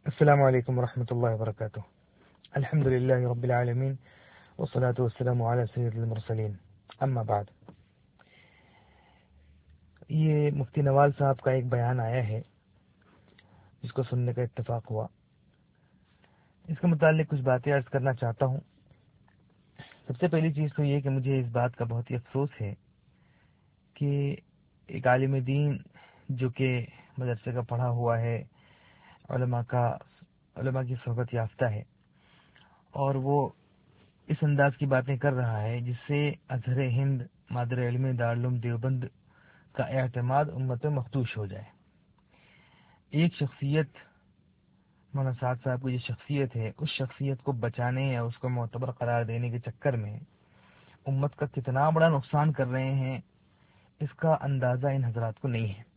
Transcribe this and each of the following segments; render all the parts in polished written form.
السلام علیکم ورحمۃ اللہ وبرکاتہ. الحمد للہ رب العالمین والصلاة والسلام علی سید المرسلین. اما بعد، یہ مفتی نوال صاحب کا ایک بیان آیا ہے جس کو سننے کا اتفاق ہوا. اس کے متعلق کچھ باتیں عرض کرنا چاہتا ہوں. سب سے پہلی چیز تو یہ کہ مجھے اس بات کا بہت ہی افسوس ہے کہ ایک عالم دین جو کہ مدرسے کا پڑھا ہوا ہے، علماء کی صحبت یافتہ ہے، اور وہ اس انداز کی باتیں کر رہا ہے جس سے ازہر ہند مادر علم دارالعلوم دیوبند کا اعتماد امت میں مخدوش ہو جائے. ایک شخصیت، مولانا سعد صاحب کی جو شخصیت ہے، اس شخصیت کو بچانے یا اس کو معتبر قرار دینے کے چکر میں امت کا کتنا بڑا نقصان کر رہے ہیں، اس کا اندازہ ان حضرات کو نہیں ہے.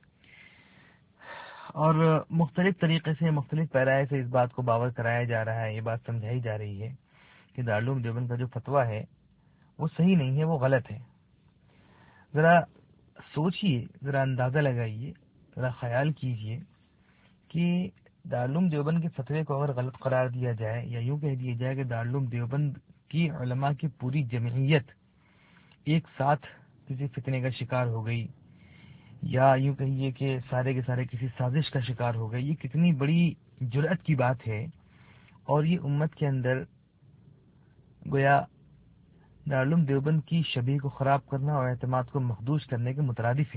اور مختلف طریقے سے، مختلف پیرائے سے اس بات کو باور کرایا جا رہا ہے، یہ بات سمجھائی جا رہی ہے کہ دارالعلوم دیوبند کا جو فتویٰ ہے وہ صحیح نہیں ہے، وہ غلط ہے. ذرا سوچئے، ذرا اندازہ لگائیے، ذرا خیال کیجئے کہ دارالعلوم دیوبند کے فتوے کو اگر غلط قرار دیا جائے، یا یوں کہہ دیا جائے کہ دارالعلوم دیوبند کی علماء کی پوری جمعیت ایک ساتھ کسی فتنے کا شکار ہو گئی، یا یوں کہیے کہ سارے کے سارے کسی سازش کا شکار ہو گئے، یہ کتنی بڑی جرأت کی بات ہے. اور یہ امت کے اندر گویا دارالعلوم دیوبند کی شبیہ کو خراب کرنا اور اعتماد کو مخدوش کرنے کے مترادف ہے.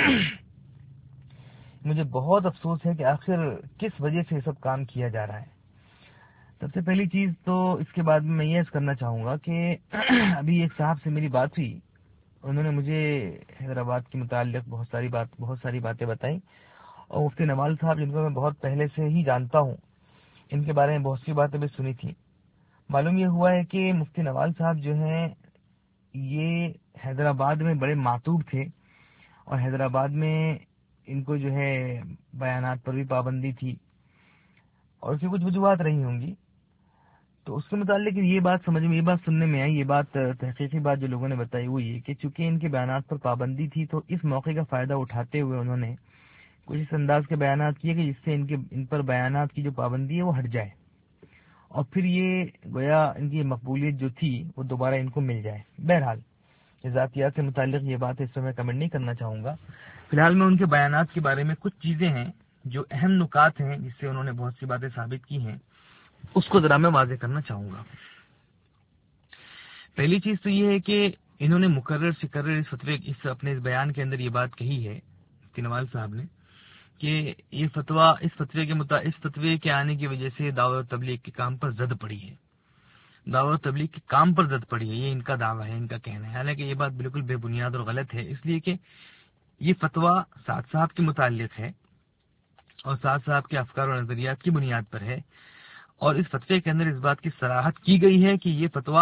مجھے بہت افسوس ہے کہ آخر کس وجہ سے یہ سب کام کیا جا رہا ہے. سب سے پہلی چیز تو اس کے بعد میں یہ عرض کرنا چاہوں گا کہ ابھی ایک صاحب سے میری بات ہوئی، انہوں نے مجھے حیدرآباد کے متعلق بہت ساری باتیں بتائیں، اور مفتی نوال صاحب جن کو میں بہت پہلے سے ہی جانتا ہوں، ان کے بارے میں بہت سی باتیں بھی سنی تھیں. معلوم یہ ہوا ہے کہ مفتی نوال صاحب جو ہیں یہ حیدرآباد میں بڑے معتوب تھے، اور حیدرآباد میں ان کو جو ہے بیانات پر بھی پابندی تھی، اور اس کی کچھ وجوہات رہی ہوں گی. تو اس کے متعلق یہ بات سمجھ میں، یہ بات سننے میں آئی، یہ بات تحقیقی بات جو لوگوں نے بتائی وہ یہ کہ چونکہ ان کے بیانات پر پابندی تھی تو اس موقع کا فائدہ اٹھاتے ہوئے انہوں نے کچھ اس انداز کے بیانات کیے کہ جس سے ان پر بیانات کی جو پابندی ہے وہ ہٹ جائے، اور پھر یہ گویا ان کی مقبولیت جو تھی وہ دوبارہ ان کو مل جائے. بہرحال ذاتیات سے متعلق یہ بات اس میں کمنٹ نہیں کرنا چاہوں گا. فی الحال میں ان کے بیانات کے بارے میں کچھ چیزیں ہیں جو اہم نکات ہیں جس سے انہوں نے بہت سی باتیں ثابت کی ہیں، اس کو ذرا میں واضح کرنا چاہوں گا. پہلی چیز تو یہ ہے کہ انہوں نے مکرر سے اپنے اس بیان کے اندر یہ بات کہی ہے مفتی نوال صاحب نے کہ یہ فتویٰ اس فتوے کے آنے کی وجہ سے دعوت و تبلیغ کے کام پر زد پڑی ہے. دعوت و تبلیغ کے کام پر زد پڑی ہے، یہ ان کا دعویٰ ہے، ان کا کہنا ہے. حالانکہ یہ بات بالکل بے بنیاد اور غلط ہے، اس لیے کہ یہ فتویٰ سعد صاحب کے متعلق ہے اور سعد صاحب کے افکار و نظریات کی بنیاد پر ہے، اور اس فتوے کے اندر اس بات کی صراحت کی گئی ہے کہ یہ فتویٰ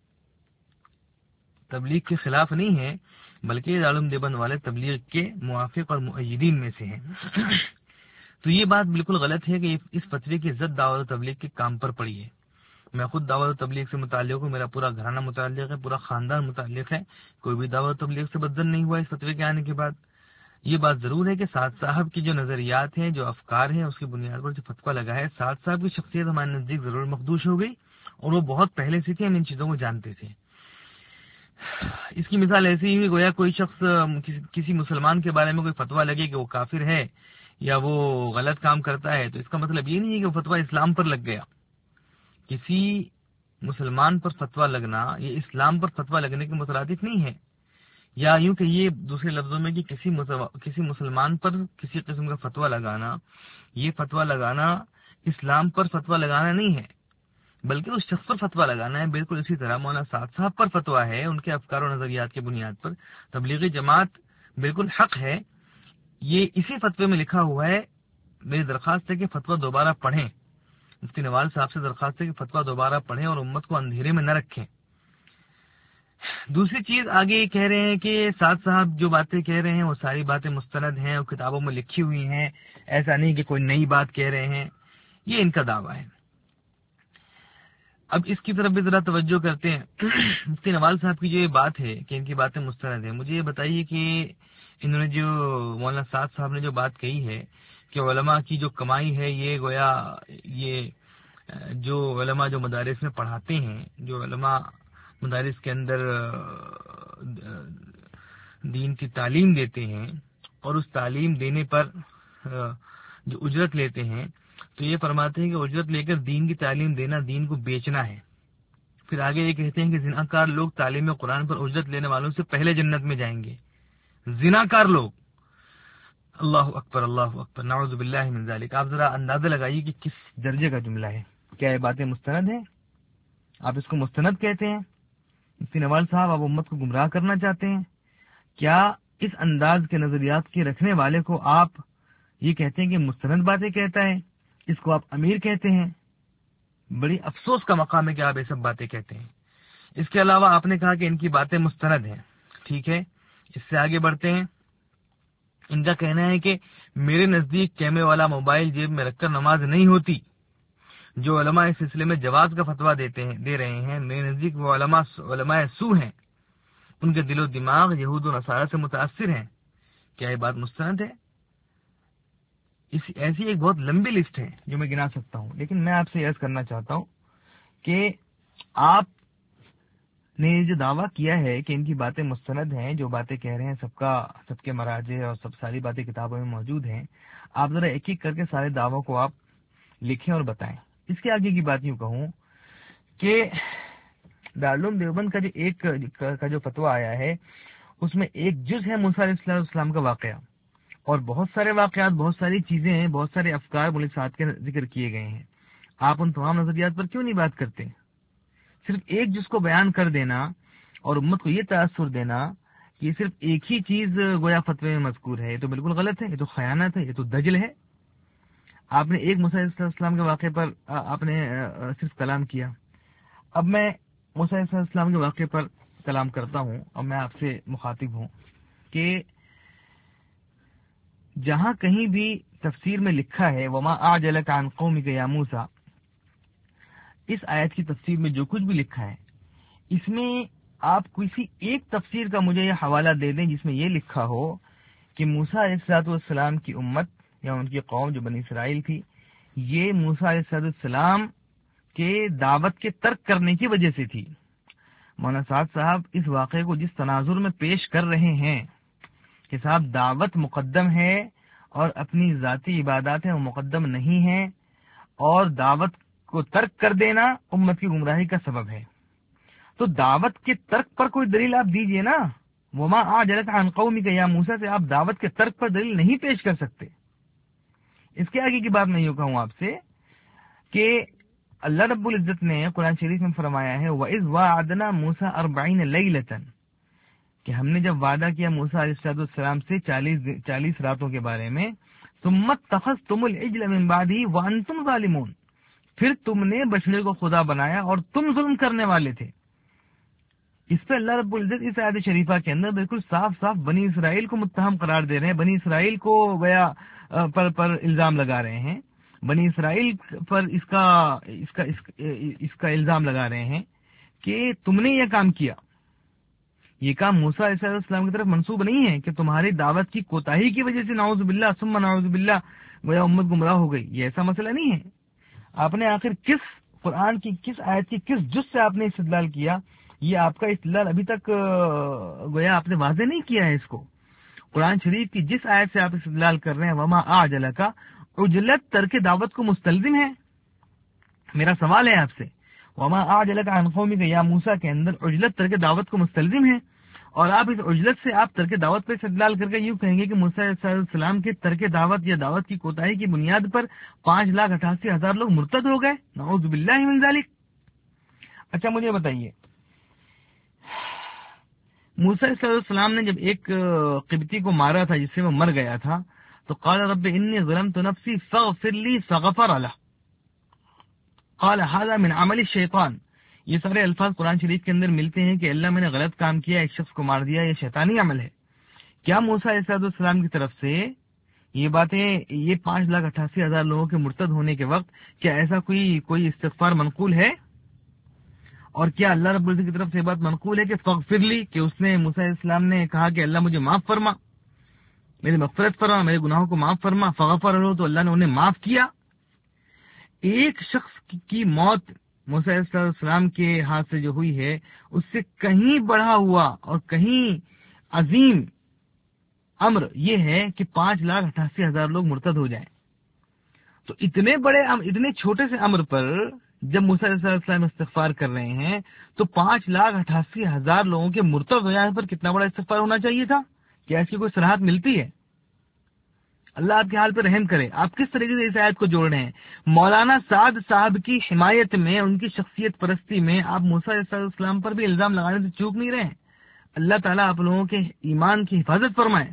تبلیغ کے خلاف نہیں ہے، بلکہ دارالعلوم دیوبند والے تبلیغ کے موافق اور مؤیدین میں سے ہیں. تو یہ بات بالکل غلط ہے کہ اس فتوے کی زد دعوت و تبلیغ کے کام پر پڑی ہے. میں خود دعوت و تبلیغ سے متعلق ہوں، میرا پورا گھرانہ متعلق ہے، پورا خاندان متعلق ہے، کوئی بھی دعوت و تبلیغ سے بدزن نہیں ہوا اس فتوے کے آنے کے بعد. یہ بات ضرور ہے کہ سعد صاحب کی جو نظریات ہیں، جو افکار ہیں، اس کی بنیاد پر جو فتویٰ لگا ہے، سعد صاحب کی شخصیت ہمارے نزدیک ضرور مخدوش ہو گئی، اور وہ بہت پہلے سے تھی، ہم ان چیزوں کو جانتے تھے. اس کی مثال ایسی ہی گویا کوئی شخص کسی مسلمان کے بارے میں کوئی فتویٰ لگے کہ وہ کافر ہے یا وہ غلط کام کرتا ہے، تو اس کا مطلب یہ نہیں ہے کہ وہ فتویٰ اسلام پر لگ گیا. کسی مسلمان پر فتویٰ لگنا یہ اسلام پر فتویٰ لگنے کے مترادف نہیں ہے، یا یوں کہ یہ دوسرے لفظوں میں کہ کسی مسلمان پر کسی قسم کا فتویٰ لگانا، یہ فتویٰ لگانا اسلام پر فتویٰ لگانا نہیں ہے، بلکہ اس شخص پر فتویٰ لگانا ہے. بالکل اسی طرح مولانا سعد صاحب پر فتویٰ ہے، ان کے افکار و نظریات کی بنیاد پر تبلیغی جماعت بالکل حق ہے. یہ اسی فتوے میں لکھا ہوا ہے. میری درخواست ہے کہ فتویٰ دوبارہ پڑھیں، مفتی نوال صاحب سے درخواست ہے کہ فتویٰ دوبارہ پڑھیں اور امت کو اندھیرے میں نہ رکھیں. دوسری چیز آگے یہ کہہ رہے ہیں کہ سعد صاحب جو باتیں کہہ رہے ہیں وہ ساری باتیں مستند ہیں اور کتابوں میں لکھی ہوئی ہیں، ایسا نہیں کہ کوئی نئی بات کہہ رہے ہیں، یہ ان کا دعویٰ ہے. اب اس کی طرف بھی ذرا توجہ کرتے ہیں. مفتی نوال صاحب کی جو یہ بات ہے کہ ان کی باتیں مستند ہیں، مجھے یہ بتائیے کہ انہوں نے جو مولانا سعد صاحب نے جو بات کہی ہے کہ علماء کی جو کمائی ہے یہ گویا یہ جو علماء جو مدارس میں پڑھاتے ہیں، جو علماء مدارس کے اندر دین کی تعلیم دیتے ہیں اور اس تعلیم دینے پر جو اجرت لیتے ہیں، تو یہ فرماتے ہیں کہ اجرت لے کر دین کی تعلیم دینا دین کو بیچنا ہے۔ پھر آگے یہ کہتے ہیں کہ زناکار لوگ تعلیم قرآن پر اجرت لینے والوں سے پہلے جنت میں جائیں گے۔ زناکار لوگ، اللہ اکبر اللہ اکبر، نعوذ باللہ من ذالک۔ آپ ذرا اندازہ لگائیے کہ کس درجے کا جملہ ہے۔ کیا یہ باتیں مستند ہیں؟ آپ اس کو مستند کہتے ہیں؟ مفتی نوال صاحب، آپ امت کو گمراہ کرنا چاہتے ہیں؟ کیا اس انداز کے نظریات کے رکھنے والے کو آپ یہ کہتے ہیں کہ مستند باتیں کہتا ہے، اس کو آپ امیر کہتے ہیں؟ بڑی افسوس کا مقام ہے کہ آپ یہ سب باتیں کہتے ہیں۔ اس کے علاوہ آپ نے کہا کہ ان کی باتیں مستند ہیں، ٹھیک ہے، اس سے آگے بڑھتے ہیں۔ ان کا کہنا ہے کہ میرے نزدیک کیمرے والا موبائل جیب میں رکھ کر نماز نہیں ہوتی۔ جو علماء اس سلسلے میں جواز کا فتویٰ دے رہے ہیں، میرے نزدیک وہ علماء سو ہیں، ان کے دل و دماغ یہود و نصارہ سے متاثر ہیں۔ کیا یہ بات مستند ہے؟ ایسی ایک بہت لمبی لسٹ ہے جو میں گنا سکتا ہوں، لیکن میں آپ سے عرض کرنا چاہتا ہوں کہ آپ نے جو دعویٰ کیا ہے کہ ان کی باتیں مستند ہیں، جو باتیں کہہ رہے ہیں سب کے مراجع اور ساری باتیں کتابوں میں موجود ہیں، آپ ذرا ایک ایک کر کے سارے دعووں کو آپ لکھیں اور بتائیں۔ اس کے آگے کی بات یوں کہوں کہ دارالعلوم دیوبند کا جو فتویٰ آیا ہے، اس میں ایک جز ہے موسیٰ علیہ السلام کا واقعہ، اور بہت سارے واقعات، بہت ساری چیزیں ہیں، بہت سارے افکار ملک ساتھ کے ذکر کیے گئے ہیں۔ آپ ان تمام نظریات پر کیوں نہیں بات کرتے؟ صرف ایک جز کو بیان کر دینا اور امت کو یہ تاثر دینا کہ یہ صرف ایک ہی چیز گویا فتوے میں مذکور ہے، یہ تو بالکل غلط ہے، یہ تو خیانت ہے، یہ تو دجل ہے۔ آپ نے ایک موسیٰ علیہ السلام کے واقعے پر آپ نے صرف کلام کیا۔ اب میں موسیٰ علیہ السلام کے واقعے پر کلام کرتا ہوں، اور میں آپ سے مخاطب ہوں کہ جہاں کہیں بھی تفسیر میں لکھا ہے وما اعجلک عن قومک یا موسیٰ، اس آیت کی تفسیر میں جو کچھ بھی لکھا ہے، اس میں آپ کسی ایک تفسیر کا مجھے یہ حوالہ دے دیں جس میں یہ لکھا ہو کہ موسیٰ علیہ السلام کی امت یا ان کی قوم جو بنی اسرائیل تھی، یہ موسیٰ علیہ السلام کے دعوت کے ترک کرنے کی وجہ سے تھی۔ مولانا سعد صاحب اس واقعے کو جس تناظر میں پیش کر رہے ہیں کہ صاحب دعوت مقدم ہے اور اپنی ذاتی عبادات ہیں وہ مقدم نہیں ہیں، اور دعوت کو ترک کر دینا امت کی گمراہی کا سبب ہے، تو دعوت کے ترک پر کوئی دلیل آپ دیجئے نا۔ وما اعجلک عن قومک یا موسیٰ سے آپ دعوت کے ترک پر دلیل نہیں پیش کر سکتے۔ اس کے آگے کی بات میں یوں کہوں آپ سے کہ اللہ رب العزت نے قرآن شریف میں فرمایا ہے وَإِذْ وَعَدْنَا مُوسَىٰ 40 لَيْلَةً، کہ ہم نے جب وعدہ کیا موسیٰ علیہ السلام سے 40 راتوں کے بارے میں، ثُمَّ اتَّخَذْتُمُ الْعِجْلَ مِن بَعْدِهِ وَأَنْتُمْ ظَالِمُونَ، پھر تم نے بچڑے کو خدا بنایا اور تم ظلم کرنے والے تھے۔ اس پہ اللہ رب العزت اس آیت شریفہ کے اندر بالکل صاف صاف بنی اسرائیل کو متہم قرار دے رہے ہیں، بنی اسرائیل کو گویا پر الزام لگا رہے ہیں، بنی اسرائیل پر اس کا الزام لگا رہے ہیں کہ تم نے یہ کام کیا۔ یہ کام موسیٰ علیہ السلام کی طرف منسوب نہیں ہے کہ تمہاری دعوت کی کوتاہی کی وجہ سے نعوذ باللہ ثم نعوذ باللہ گویا امت گمراہ ہو گئی، یہ ایسا مسئلہ نہیں ہے۔ آپ نے آخر کس قرآن کی کس آیت کی کس جز سے آپ نے استدلال کیا؟ یہ آپ کا استدلال ابھی تک گویا آپ نے واضح نہیں کیا ہے اس کو۔ قرآن شریف کی جس آیت سے آپ استدلال کر رہے ہیں وما اعجلک، عجلت ترک دعوت کو مستلزم ہے۔ میرا سوال ہے آپ سے، وما اعجلک عن قومک یا موسیٰ کے اندر عجلت ترک دعوت کو مستلزم ہے، اور آپ اس عجلت سے آپ ترک دعوت پہ استدلال کر کے یوں کہیں گے کہ موسیٰ علیہ السلام کے ترک دعوت یا دعوت کی کوتاہی کی بنیاد پر 5,88,000 لوگ مرتد ہو گئے، نعوذ باللہ من ذالک۔ اچھا مجھے بتائیے، موسیٰ علیہ السلام نے جب ایک قبطی کو مارا تھا جس سے وہ مر گیا تھا، تو قال رب انی ظلمت نفسی فاغفر لی فغفر له، قال هذا من عمل الشیطان۔ یہ سارے الفاظ قرآن شریف کے اندر ملتے ہیں کہ اللہ میں نے غلط کام کیا، ایک شخص کو مار دیا، یہ شیطانی عمل ہے۔ کیا موسیٰ علیہ السلام کی طرف سے یہ باتیں، یہ 5,88,000 لوگوں کے مرتد ہونے کے وقت کیا ایسا کوئی استغفار منقول ہے؟ اور کیا اللہ رب العزت کی طرف سے بات منقول ہے کہ فغفر لی، کہ اس نے موسیٰ علیہ السلام نے کہا کہ اللہ مجھے معاف فرما؟ میری مغفرت فرما، میرے گناہوں کو معاف فرما، فغفر لہو، تو اللہ نے انہیں معاف کیا۔ ایک شخص کی موت موسیٰ علیہ السلام کے ہاتھ سے جو ہوئی ہے، اس سے کہیں بڑھا ہوا اور کہیں عظیم امر یہ ہے کہ 5,88,000 لوگ مرتد ہو جائیں۔ تو اتنے چھوٹے سے امر پر جب موسیٰ علیہ السلام استغفار کر رہے ہیں تو 5,88,000 لوگوں کے مرتد ہو جانے پر کتنا بڑا استغفار ہونا چاہیے تھا؟ کیا اس کی کوئی صلاحیت ملتی ہے؟ اللہ آپ کے حال پہ رحم کرے۔ آپ کس طریقے سے اس آیت کو جوڑ رہے ہیں؟ مولانا سعد صاحب کی حمایت میں، ان کی شخصیت پرستی میں آپ موسیٰ علیہ السلام پر بھی الزام لگانے سے چوک نہیں رہے ہیں۔ اللہ تعالیٰ آپ لوگوں کے ایمان کی حفاظت فرمائے۔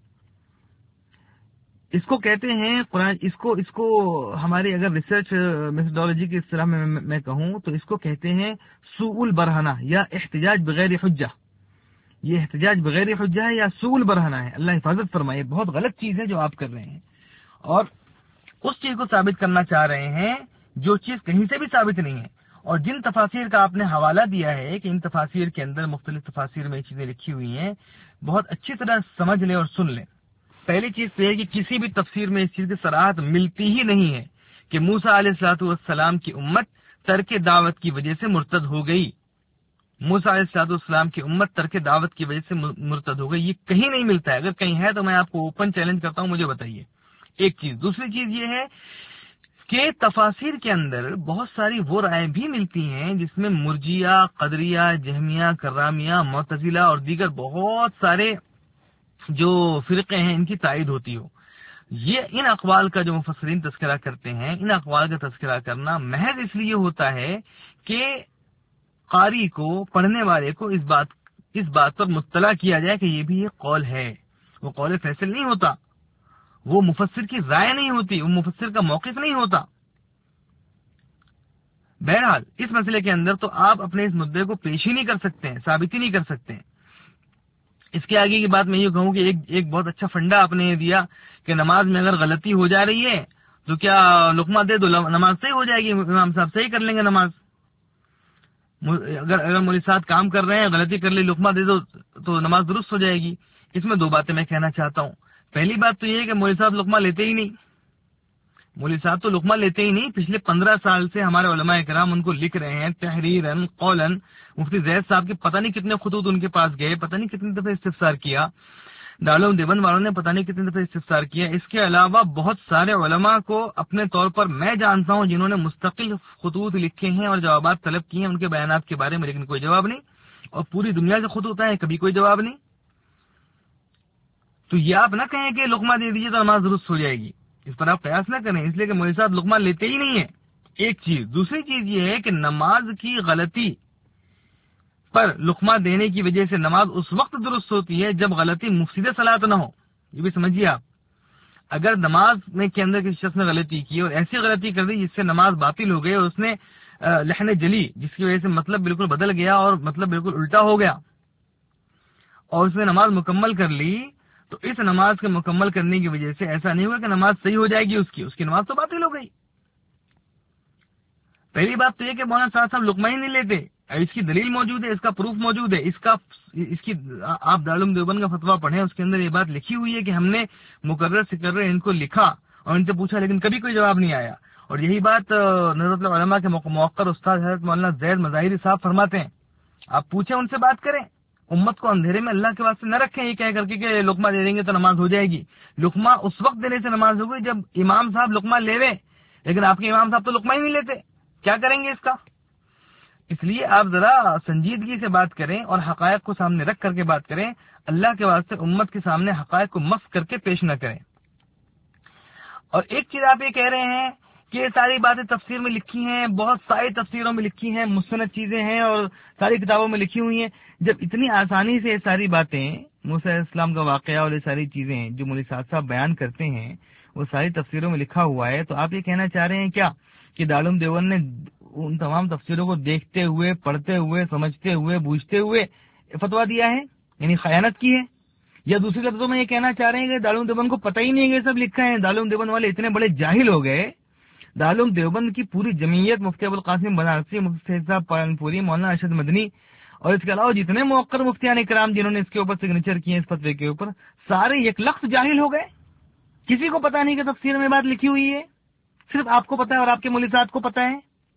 اس کو کہتے ہیں قرآن، اس کو ہماری اگر ریسرچ میتھڈالوجی کی اصطلاح میں کہوں تو اس کو کہتے ہیں سوء البرہنہ یا احتجاج بغیر حجہ۔ یہ احتجاج بغیر حجہ ہے یا سوء البرہنہ ہے۔ اللہ حفاظت فرمائے، بہت غلط چیز ہے جو آپ کر رہے ہیں، اور اس چیز کو ثابت کرنا چاہ رہے ہیں جو چیز کہیں سے بھی ثابت نہیں ہے۔ اور جن تفاسیر کا آپ نے حوالہ دیا ہے کہ ان تفاسیر کے اندر، مختلف تفاسیر میں یہ چیزیں لکھی ہوئی ہیں، بہت اچھی طرح سمجھ لیں اور سن لیں۔ پہلی چیز تو یہ کہ کسی بھی تفسیر میں اس چیز کی صراحت ملتی ہی نہیں ہے کہ موسیٰ علیہ الصلوۃ والسلام کی امت ترک دعوت کی وجہ سے مرتد ہو گئی۔ موسیٰ علیہ الصلوۃ والسلام کی امت ترک دعوت کی وجہ سے مرتد ہو گئی، یہ کہیں نہیں ملتا ہے۔ اگر کہیں ہے تو میں آپ کو اوپن چیلنج کرتا ہوں، مجھے بتائیے۔ ایک چیز۔ دوسری چیز یہ ہے کہ تفاسیر کے اندر بہت ساری وہ رائے بھی ملتی ہیں جس میں مرجیہ، قدریہ، جہمیہ، کرامیہ، معتزلہ اور دیگر بہت سارے جو فرقے ہیں ان کی تائید ہوتی ہو۔ یہ ان اقوال کا جو مفسرین تذکرہ کرتے ہیں، ان اقوال کا تذکرہ کرنا محض اس لیے ہوتا ہے کہ قاری کو، پڑھنے والے کو اس بات پر مطلع کیا جائے کہ یہ بھی ایک قول ہے۔ وہ قول فیصل نہیں ہوتا، وہ مفسر کی رائے نہیں ہوتی، وہ مفسر کا موقف نہیں ہوتا۔ بہرحال اس مسئلے کے اندر تو آپ اپنے اس مدعے کو پیش ہی نہیں کر سکتے ہیں، ثابت ہی نہیں کر سکتے ہیں۔ اس کے آگے کی بات میں یہ کہوں کہ ایک بہت اچھا فنڈا آپ نے دیا کہ نماز میں اگر غلطی ہو جا رہی ہے تو کیا لقمہ دے دو، نماز صحیح ہو جائے گی، امام صاحب صحیح کر لیں گے نماز۔ اگر مولوی صاحب کام کر رہے ہیں، غلطی کر لی، لقمہ دے دو تو نماز درست ہو جائے گی۔ اس میں دو باتیں میں کہنا چاہتا ہوں۔ پہلی بات تو یہ ہے کہ مولوی صاحب لقمہ لیتے ہی نہیں، مولوی صاحب تو لقمہ لیتے ہی نہیں۔ پچھلے 15 سال سے ہمارے علماء کرام ان کو لکھ رہے ہیں تحریراً قولاً۔ مفتی زید صاحب کے پتہ نہیں کتنے خطوط ان کے پاس گئے، پتہ نہیں کتنی دفعہ استفسار کیا، دارالعلوم دیوبند والوں نے پتہ نہیں کتنی دفعہ استفسار کیا۔ اس کے علاوہ بہت سارے علماء کو اپنے طور پر میں جانتا ہوں جنہوں نے مستقل خطوط لکھے ہیں اور جوابات طلب کیے ہیں ان کے بیانات کے بارے میں، لیکن کوئی جواب نہیں۔ اور پوری دنیا سے خطوط آئے، کبھی کوئی جواب نہیں۔ تو یہ آپ نہ کہیں کہ لقمہ دے دیجیے تو نماز درست ہو جائے گی، اس پر آپ قیاس نہ کریں، اس لیے کہ مولوی صاحب لقمہ لیتے ہی نہیں ہے۔ ایک چیز۔ دوسری چیز یہ ہے کہ نماز کی غلطی پر لقمہ دینے کی وجہ سے نماز اس وقت درست ہوتی ہے جب غلطی مفسد صلاۃ نہ ہو۔ یہ بھی سمجھیے آپ، اگر نماز میں کے اندر کسی شخص نے غلطی کی اور ایسی غلطی کر دی جس سے نماز باطل ہو گئی اور اس نے لحن جلی، جس کی وجہ سے مطلب بالکل بدل گیا اور مطلب بالکل الٹا ہو گیا، اور اس نے نماز مکمل کر لی، تو اس نماز کے مکمل کرنے کی وجہ سے ایسا نہیں ہوا کہ نماز صحیح ہو جائے گی، اس کی نماز تو باطل ہو گئی۔ پہلی بات تو یہ کہ مولانا صاحب لقمہ ہی نہیں لیتے، اس کی دلیل موجود ہے، اس کا پروف موجود ہے، اس کی آپ دارالعلوم دیوبند کا فتویٰ پڑھیں، اس کے اندر یہ بات لکھی ہوئی ہے کہ ہم نے مقرر سکرر ان کو لکھا اور ان سے پوچھا لیکن کبھی کوئی جواب نہیں آیا۔ اور یہی بات نظرت العلماء کے موقر استاد حضرت مولانا زید مظاہری صاحب فرماتے ہیں، آپ پوچھیں، ان سے بات کریں، امت کو اندھیرے میں اللہ کے واسطے نہ رکھیں یہ کہہ کر کے کہ لقمہ دے دیں گے تو نماز ہو جائے گی۔ لقمہ اس وقت دینے سے نماز ہوگی جب امام صاحب لقمہ لے لیں، لیکن آپ کے امام صاحب تو لقمہ ہی نہیں لیتے، کیا کریں گے اس کا؟ اس لیے آپ ذرا سنجیدگی سے بات کریں اور حقائق کو سامنے رکھ کر کے بات کریں، اللہ کے واسطے امت کے سامنے حقائق کو مس کر کے پیش نہ کریں۔ اور ایک چیز آپ یہ کہہ رہے ہیں کہ یہ ساری باتیں تفسیر میں لکھی ہیں، بہت ساری تفسیروں میں لکھی ہیں، مستند چیزیں ہیں اور ساری کتابوں میں لکھی ہوئی ہیں۔ جب اتنی آسانی سے یہ ساری باتیں، موسیٰ علیہ السلام کا واقعہ اور یہ ساری چیزیں جو مولوی صاحب بیان کرتے ہیں وہ ساری تفسیروں میں لکھا ہوا ہے، تو آپ یہ کہنا چاہ رہے ہیں کیا کہ دارالعلوم دیوبند نے ان تمام تفسیروں کو دیکھتے ہوئے، پڑھتے ہوئے، سمجھتے ہوئے، بوجھتے ہوئے فتویٰ دیا ہے، یعنی خیانت کی ہے؟ یا دوسری لفظوں میں یہ کہنا چاہ رہے ہیں کہ دارالعلوم دیوبند کو پتہ ہی نہیں ہے کہ سب لکھا ہے، دارالعلوم دیوبند والے اتنے بڑے جاہل ہو گئے، دارالعلوم دیوبند کی پوری جمعیت، مفتی ابوالقاسم بنارسی، مفتی سید صاحب پالن پوری، مولانا ارشد مدنی اور اس کے علاوہ جتنے موقر مفتیان کرام جنہوں نے اس کے اوپر سگنیچر کیے اس فتوے کے اوپر، سارے یک لخت جاہل ہو گئے. کسی کو پتا نہیں کہ تفسیر میں بات لکھی ہوئی ہے، صرف آپ کو پتا ہے اور آپ کے مولوی کو پتا ہے.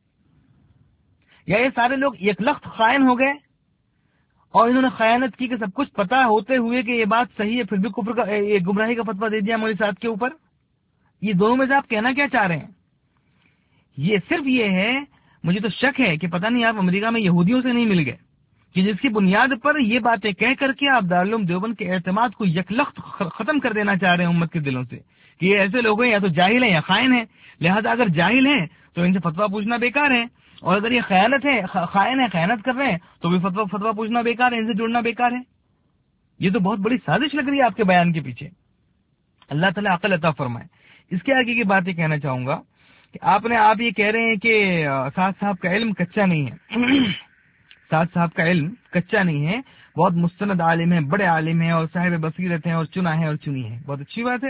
یا یہ سارے لوگ یک لخت خائن ہو گئے اور انہوں نے خیانت کی کہ سب کچھ پتا ہوتے ہوئے کہ یہ بات صحیح ہے پھر بھی کفر کا یہ گمراہی کا فتویٰ دے دیا مولوی صاحب کے اوپر. یہ دونوں میں سے آپ کہنا کیا چاہ رہے ہیں؟ یہ صرف یہ ہے، مجھے تو شک ہے کہ پتہ نہیں آپ امریکہ میں یہودیوں سے نہیں مل گئے کہ جس کی بنیاد پر یہ باتیں کہہ کر کے آپ دارالعلوم دیوبند کے اعتماد کو یکلخت ختم کر دینا چاہ رہے ہیں امت کے دلوں سے کہ یہ ایسے لوگ ہیں یا تو جاہل ہیں یا خائن ہیں. لہذا اگر جاہل ہیں تو ان سے فتویٰ پوچھنا بیکار ہے، اور اگر یہ خیانت ہے خائن ہے خیانت کر رہے ہیں تو بھی فتویٰ پوچھنا بیکار ہے، ان سے جڑنا بیکار ہے. یہ تو بہت بڑی سازش لگ رہی ہے آپ کے بیان کے پیچھے. اللہ تعالیٰ عقل عطا فرمائے. اس کے آگے کی بات یہ کہنا چاہوں گا کہ آپ یہ کہہ رہے ہیں کہ سعد صاحب کا علم کچا نہیں ہے. سعد صاحب کا علم کچا نہیں ہے، بہت مستند عالم ہے، بڑے عالم ہیں اور صاحب بصیرت ہیں اور چنا ہے اور چنی ہے. بہت اچھی بات ہے.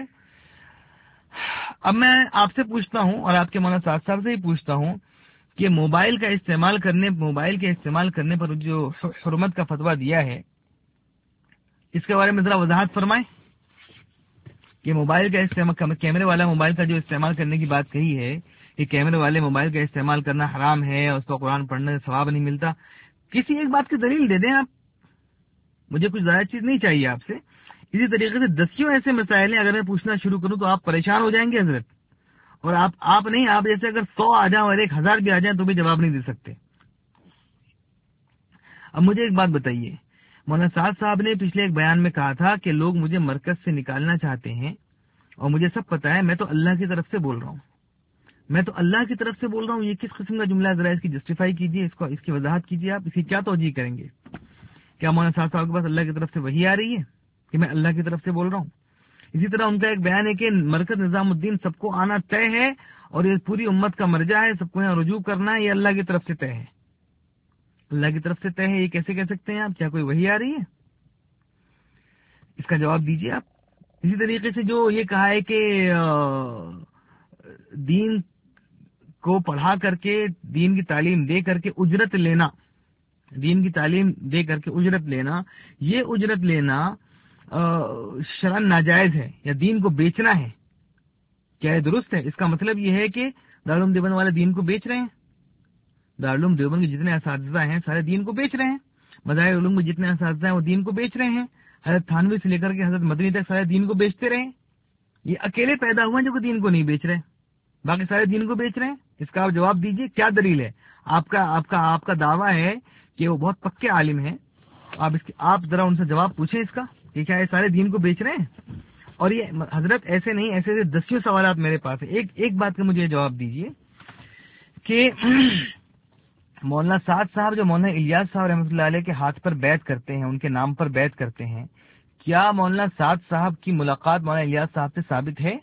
اب میں آپ سے پوچھتا ہوں اور آپ کے مولانا سعد صاحب سے ہی پوچھتا ہوں کہ موبائل کے استعمال کرنے پر جو حرمت کا فتویٰ دیا ہے اس کے بارے میں ذرا وضاحت فرمائیں کہ موبائل کا استعمال، کیمرے والا موبائل کا جو استعمال کرنے کی بات کہی ہے کہ کیمرے والے موبائل کا استعمال کرنا حرام ہے اور اس کو قرآن پڑھنے سے ثواب نہیں ملتا. کسی ایک بات کی دلیل دے دیں آپ، مجھے کچھ زیادہ چیز نہیں چاہیے آپ سے. اسی طریقے سے دسیوں ایسے مسائل ہیں اگر میں پوچھنا شروع کروں تو آپ پریشان ہو جائیں گے حضرت، اور آپ نہیں، آپ جیسے اگر 100 آ جائیں اور 1000 بھی آ جائیں تو بھی جواب نہیں دے سکتے. اب مجھے ایک بات بتائیے، مولانا سعد صاحب نے پچھلے ایک بیان میں کہا تھا کہ لوگ مجھے مرکز سے نکالنا چاہتے ہیں اور مجھے سب پتا ہے، میں تو اللہ کی طرف سے بول رہا ہوں، میں تو اللہ کی طرف سے بول رہا ہوں. یہ کس قسم کا جملہ ہے؟ ذرا اس کی جسٹیفائی کیجیے، اس کی وضاحت کیجیے. آپ اس کی کیا توجیہ کریں گے؟ کیا مولانا صاحب کے پاس اللہ کی طرف سے وحی آ رہی ہے کہ میں اللہ کی طرف سے بول رہا ہوں؟ اسی طرح ان کا ایک بیان ہے کہ مرکز نظام الدین سب کو آنا طے ہے اور یہ پوری امت کا مرجع ہے، سب کو یہاں رجوع کرنا ہے، یہ اللہ کی طرف سے طے ہے. اللہ کی طرف سے طے ہے، یہ کیسے کہہ سکتے ہیں آپ؟ کیا کوئی وحی آ رہی ہے؟ اس کا جواب دیجیے آپ. اسی طریقے سے جو یہ کہا ہے کہ دین کو پڑھا کر کے، دین کی تعلیم دے کر کے اجرت لینا، دین کی تعلیم دے کر کے اجرت لینا، یہ اجرت لینا شرعاً ناجائز ہے یا دین کو بیچنا ہے. کیا یہ درست ہے؟ اس کا مطلب یہ ہے کہ دارالعلوم دیوبند والے دین کو بیچ رہے ہیں. دارالعلوم دیوبند کے جتنے اساتذہ ہیں سارے دین کو بیچ رہے ہیں. مظاہر علوم کے جتنے اساتذہ ہیں وہ دین کو بیچ رہے ہیں. حضرت تھانوی سے لے کر کے حضرت مدنی تک سارے دین کو بیچتے رہے. یہ اکیلے پیدا ہوئے ہیں جو کہ دین کو نہیں بیچ رہے، باقی سارے دین کو بیچ رہے ہیں. اس کا آپ جواب دیجیے، کیا دلیل ہے؟ آپ کا دعویٰ ہے کہ وہ بہت پکے عالم ہیں. آپ ذرا ان سے جواب پوچھیں اس کا کہ کیا یہ سارے دین کو بیچ رہے ہیں؟ اور یہ حضرت ایسے نہیں، ایسے دسیوں سوالات میرے پاس ہیں. ایک بات کا مجھے جواب دیجیے کہ مولانا سعد صاحب جو مولانا الیاس صاحب رحمۃ اللہ علیہ کے ہاتھ پر بیعت کرتے ہیں، ان کے نام پر بیعت کرتے ہیں، کیا مولانا سعد صاحب کی ملاقات مولانا الیاس صاحب سے ثابت ہے؟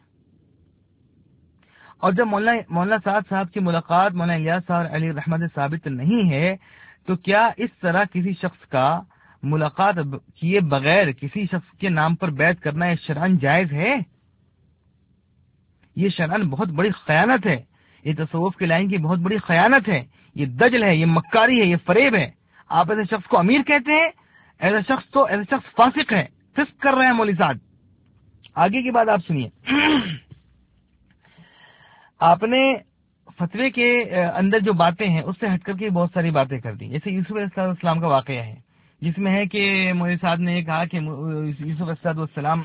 اور جب مولانا سعد صاحب کی ملاقات مولانا الیاس صاحب علیہ رحمت سے ثابت نہیں ہے تو کیا اس طرح کسی شخص کا ملاقات کیے بغیر کسی شخص کے نام پر بیعت کرنا یہ شرعاً جائز ہے؟ یہ شرعاً بہت بڑی خیانت ہے. یہ تصوف کی لائن کی بہت بڑی خیانت ہے. یہ دجل ہے، یہ مکاری ہے، یہ فریب ہے. آپ ایسے شخص کو امیر کہتے ہیں؟ ایسا شخص فاسق ہے، فسق کر رہے ہیں مولوی صاحب. آگے کی بات آپ سنیے. آپ نے فتوے کے اندر جو باتیں ہیں اس سے ہٹ کر کے بہت ساری باتیں کر دی. جیسے یوسف علیہ السلام کا واقعہ ہے جس میں ہے کہ مولوی صاحب نے کہا کہ یوسف علیہ السلام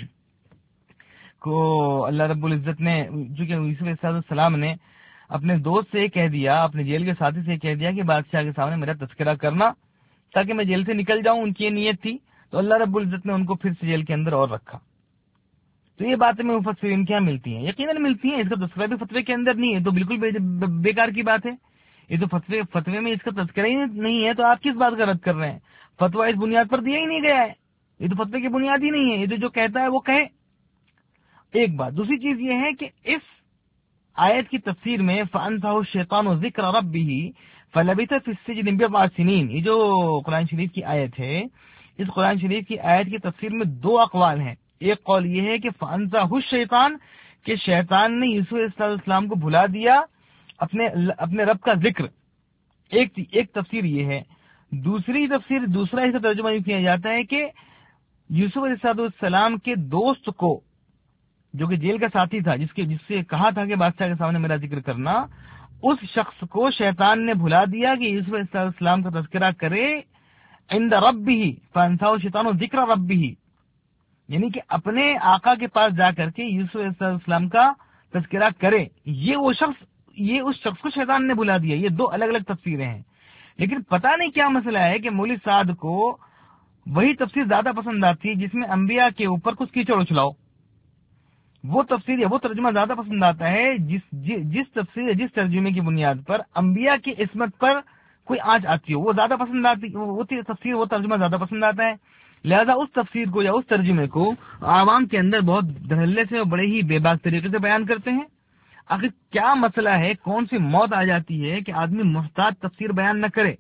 کو اللہ رب العزت نے، جو کہ یوسف علیہ السلام نے اپنے دوست سے کہہ دیا، اپنے جیل کے ساتھی سے کہہ دیا کہ بادشاہ کے سامنے میرا تذکرہ کرنا تاکہ میں جیل سے نکل جاؤں. ان کی یہ نیت تھی تو اللہ رب العزت نے ان کو پھر سے جیل کے اندر اور رکھا. تو یہ باتیں میں مفسرین کے یہاں ملتی ہیں، یقیناً ملتی ہیں. اس کا تذکرہ بھی فتوے کے اندر نہیں ہے تو بالکل بیکار کی بات ہے. یہ تو فتوے میں اس کا تذکرہ ہی نہیں ہے تو آپ کس بات کا رد کر رہے ہیں؟ فتویٰ اس بنیاد پر دیا ہی نہیں گیا ہے. یہ تو فتوے کی بنیاد ہی نہیں ہے. یہ جو کہتا ہے وہ کہے. ایک بات. دوسری چیز یہ ہے کہ اس آیت کی تفسیر میں فَأَنْسَهُ الشَّيْطَانُ ذِكْرَ رَبِّهِ فَلَبِثَ فِي السِّجْنِ بِضْعَ سِنِينَ. یہ جو قرآن شریف کی آیت ہے، اس قرآن شریف کی آیت کی تفسیر میں دو اقوال ہیں. ایک قول یہ ہے کہ فَأَنْسَهُ الشَّيْطَانُ کہ شیطان نے یوسف علیہ السلام کو بھلا دیا اپنے رب کا ذکر. ایک تفسیر یہ ہے. دوسری تفسیر، دوسرا اس کا ترجمہ یہ کیا جاتا ہے کہ یوسف علیہ السلام کے دوست کو، جو کہ جیل کا ساتھی تھا، جس سے کہا تھا کہ بادشاہ کے سامنے میرا ذکر کرنا، اس شخص کو شیطان نے بھلا دیا کہ یوسف علیہ السلام کا تذکرہ کرے عند ربہ فانساہ الشیطان ذکر ربہ، یعنی کہ اپنے آقا کے پاس جا کر کے یوسف علیہ السلام کا تذکرہ کرے. یہ اس شخص کو شیطان نے بھلا دیا. یہ دو الگ الگ تفسیریں ہیں، لیکن پتہ نہیں کیا مسئلہ ہے کہ مولوی سعد کو وہی تفسیر زیادہ پسند آتی ہے جس میں انبیاء کے اوپر کچھ کیچڑ اچھلاؤ. وہ تفسیر یا وہ ترجمہ زیادہ پسند آتا ہے جس تفسیر، جس ترجمے کی بنیاد پر انبیاء کی عصمت پر کوئی آنچ آتی ہو، وہ زیادہ پسند آتی، وہ تفسیر، وہ ترجمہ زیادہ پسند آتا ہے. لہذا اس تفسیر کو یا اس ترجمے کو عوام کے اندر بہت دھڑلے سے اور بڑے ہی بے باک طریقے سے بیان کرتے ہیں. آخر کیا مسئلہ ہے؟ کون سی موت آ جاتی ہے کہ آدمی محتاط تفسیر بیان نہ کرے؟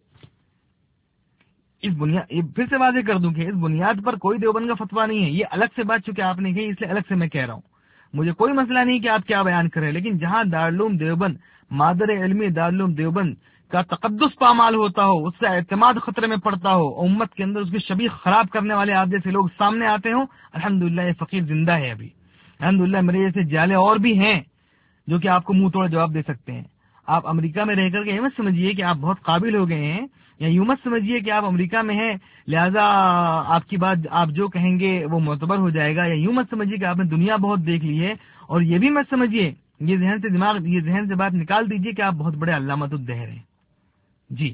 اس بنیاد، پھر سے واضح کر دوں کہ اس بنیاد پر کوئی دیوبند کا فتویٰ نہیں ہے. یہ الگ سے بات چونکہ آپ نے کہی، اس لیے الگ سے میں کہہ رہا ہوں. مجھے کوئی مسئلہ نہیں کہ آپ کیا بیان کریں، لیکن جہاں دارالعلوم دیوبند، مادر علمی دارالعلوم دیوبند کا تقدس پامال ہوتا ہو، اس کا اعتماد خطرے میں پڑتا ہو، امت کے اندر اس کی شبیہ خراب کرنے والے آپ جیسے لوگ سامنے آتے ہوں، الحمدللہ یہ فقیر زندہ ہے ابھی. الحمدللہ میرے جیسے جالے اور بھی ہیں جو کہ آپ کو منہ توڑ جواب دے سکتے ہیں. آپ امریکہ میں رہ کر کے یہ مت سمجھیے کہ آپ بہت قابل ہو گئے ہیں، یا یوں مت سمجھیے کہ آپ امریکہ میں ہیں لہذا آپ کی بات آپ جو کہیں گے وہ معتبر ہو جائے گا، یا یوں مت سمجھیے کہ آپ نے دنیا بہت دیکھ لی ہے، اور یہ بھی مت سمجھیے، یہ ذہن سے بات نکال دیجئے کہ آپ بہت بڑے علامت الدہر ہیں. جی،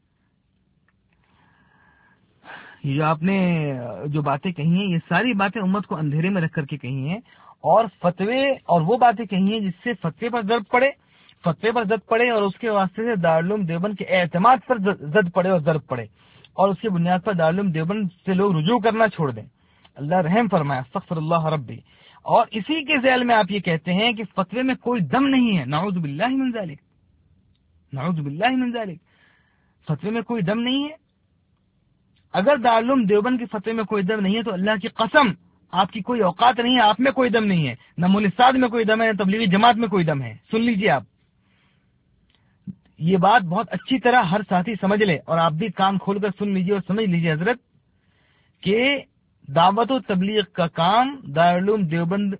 یہ جو آپ نے جو باتیں کہی ہیں، یہ ساری باتیں امت کو اندھیرے میں رکھ کر کے کہی ہیں، اور فتوے اور وہ باتیں کہی ہیں جس سے فتوے پر زد پڑے اور اس کے واسطے سے دارالعلوم دیوبند کے اعتماد پر زد پڑے اور ضرب پڑے، اور اس کی بنیاد پر دارالعلوم دیوبند سے لوگ رجوع کرنا چھوڑ دیں. اللہ رحم فرمائے، استغفر اللہ ربی. اور اسی کے ذیل میں آپ یہ کہتے ہیں کہ فتوے میں کوئی دم نہیں ہے. نعوذ باللہ من ذالک، نعوذ باللہ من ذالک. فتوے میں کوئی دم نہیں ہے. اگر دارالعلوم دیوبند کے فتوے میں کوئی دم نہیں ہے تو اللہ کی قسم آپ کی کوئی اوقات نہیں ہے، آپ میں کوئی دم نہیں ہے، نہ مولوی سعد میں کوئی دم ہے، نہ تبلیغی جماعت میں کوئی دم ہے. سن لیجئے، آپ یہ بات بہت اچھی طرح ہر ساتھی سمجھ لے، اور آپ بھی کان کھول کر سن لیجئے اور سمجھ لیجئے حضرت، کہ دعوت و تبلیغ کا کام دارالعلوم دیوبند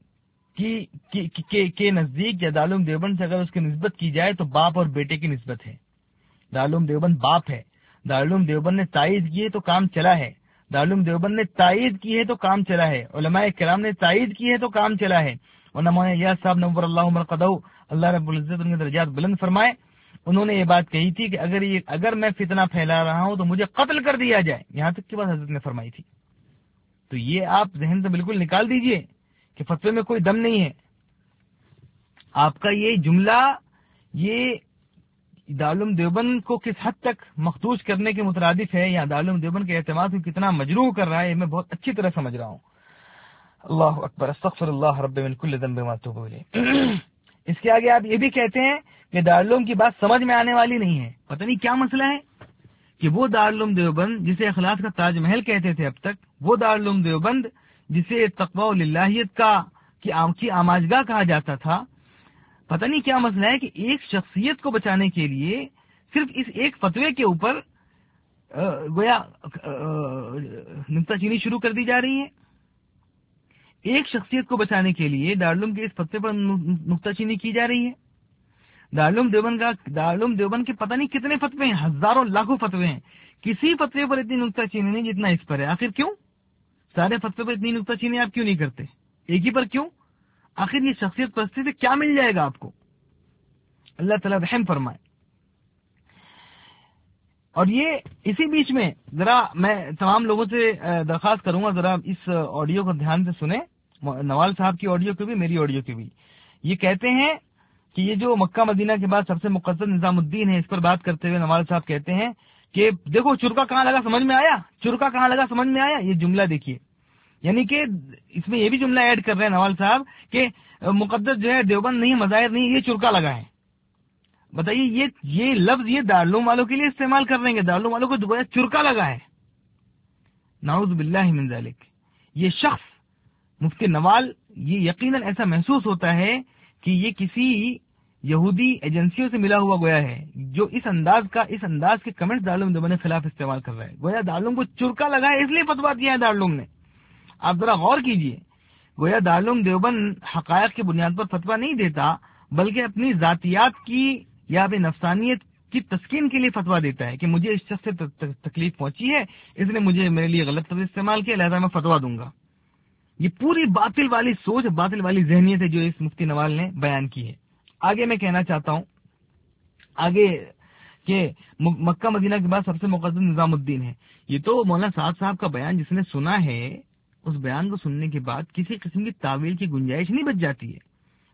کے نزدیک، یا دارالعلوم دیوبند سے اگر اس کی نسبت کی جائے تو باپ اور بیٹے کی نسبت ہے. دارالعلوم دیوبند باپ ہے. دارالعلوم دیوبند نے تائید کی ہے تو کام چلا ہے. دارالعلوم دیوبند نے تائید کی ہے تو کام چلا ہے. علماء کرام نے تائید کی ہے تو کام چلا ہے. اور مولانا یاس صاحب نور اللہ مرقدہ، اللہ رب العزت ان کے درجات بلند فرمائے، انہوں نے یہ بات کہی تھی کہ اگر میں فتنہ پھیلا رہا ہوں تو مجھے قتل کر دیا جائے. یہاں تک کی بات حضرت نے فرمائی تھی. تو یہ آپ ذہن سے بالکل نکال دیجئے کہ فتوے میں کوئی دم نہیں ہے. آپ کا یہ جملہ یہ دارالعلوم دیوبند کو کس حد تک مخدوش کرنے کے مترادف ہے، یا دارالعلوم دیوبند کے اعتماد کو کتنا مجروح کر رہا ہے، یہ میں بہت اچھی طرح سمجھ رہا ہوں. اللہ اکبر، استغفر اللہ رب من کل ذنب ما اتوب الیہ. اس کے آگے آپ یہ بھی کہتے ہیں کہ دارالعلوم کی بات سمجھ میں آنے والی نہیں ہے. پتہ نہیں کیا مسئلہ ہے کہ وہ دارالعلوم دیوبند جسے اخلاص کا تاج محل کہتے تھے اب تک، وہ دارالعلوم دیوبند جسے تقوی و للہیت کی آماجگاہ کہا جاتا تھا، پتہ نہیں کیا مسئلہ ہے کہ ایک شخصیت کو بچانے کے لیے صرف اس ایک فتوے کے اوپر گویا نکتہ چینی شروع کر دی جا رہی ہے. ایک شخصیت کو بچانے کے لیے دارالعلوم کے اس فتوے پر نکتہ چینی کی جا رہی ہے. دارالعلوم دیوبند کے پتہ نہیں کتنے فتوے ہیں، ہزاروں لاکھوں فتوے ہیں. کسی فتوے پر اتنی نکتہ چینی نہیں جتنا اس پر ہے. آخر کیوں؟ سارے فتوے پر اتنی نکتہ چینی آپ کیوں نہیں کرتے؟ ایک ہی پر کیوں؟ آخر یہ شخصیت پرستی سے کیا مل جائے گا آپ کو؟ اللہ تعالیٰ رحم فرمائے. اور یہ اسی بیچ میں ذرا میں تمام لوگوں سے درخواست کروں گا، ذرا اس آڈیو کو دھیان سے سنیں، نوال صاحب کی آڈیو کی بھی، میری آڈیو کی بھی. یہ کہتے ہیں کہ یہ جو مکہ مدینہ کے بعد سب سے مقدس نظام الدین ہے، اس پر بات کرتے ہوئے نوال صاحب کہتے ہیں کہ دیکھو چرکا کہاں لگا سمجھ میں آیا، چرکا کہاں لگا سمجھ میں آیا. یہ جملہ دیکھیے، یعنی کہ اس میں یہ بھی جملہ ایڈ کر رہے ہیں نوال صاحب کہ مقدس جو ہے دیوبند نہیں، مظاہر نہیں، یہ چرکا لگا ہے. بتائیے یہ لفظ یہ دارالعلوم والوں کے لیے استعمال کر رہے ہیں کہ دارالعلوم والوں کو دوبارہ چرکا لگا ہے. نعوذ باللہ من ذالک. یہ شخص مفتی نوال، یہ یقیناً ایسا محسوس ہوتا ہے کہ یہ یہودی ایجنسیوں سے ملا ہوا گویا ہے، جو اس انداز کے کمنٹس دارالعلوم دیوبند کے خلاف استعمال کر رہا ہے. گویا دارالعلوم کو چرکا لگا ہے، اس لیے فتویٰ دیا ہے دارالعلوم نے. آپ ذرا غور کیجئے، گویا دارالعلوم دیوبند حقائق کی بنیاد پر فتویٰ نہیں دیتا، بلکہ اپنی ذاتیات کی یا اپنی نفسانیت کی تسکین کے لیے فتویٰ دیتا ہے کہ مجھے اس شخص سے تکلیف پہنچی ہے، اس نے میرے لیے غلط لفظ استعمال کیا، لہذا میں فتویٰ دوں گا. یہ پوری باطل والی سوچ، باطل والی ذہنیت ہے جو اس مفتی نوال نے بیان کی ہے. آگے میں کہنا چاہتا ہوں آگے کہ مکہ مدینہ کے بعد سب سے مقدس نظام الدین ہے. یہ تو مولانا سعد صاحب کا بیان جس نے سنا ہے، اس بیان کو سننے کے بعد کسی قسم کی تعویل کی گنجائش نہیں بچ جاتی ہے.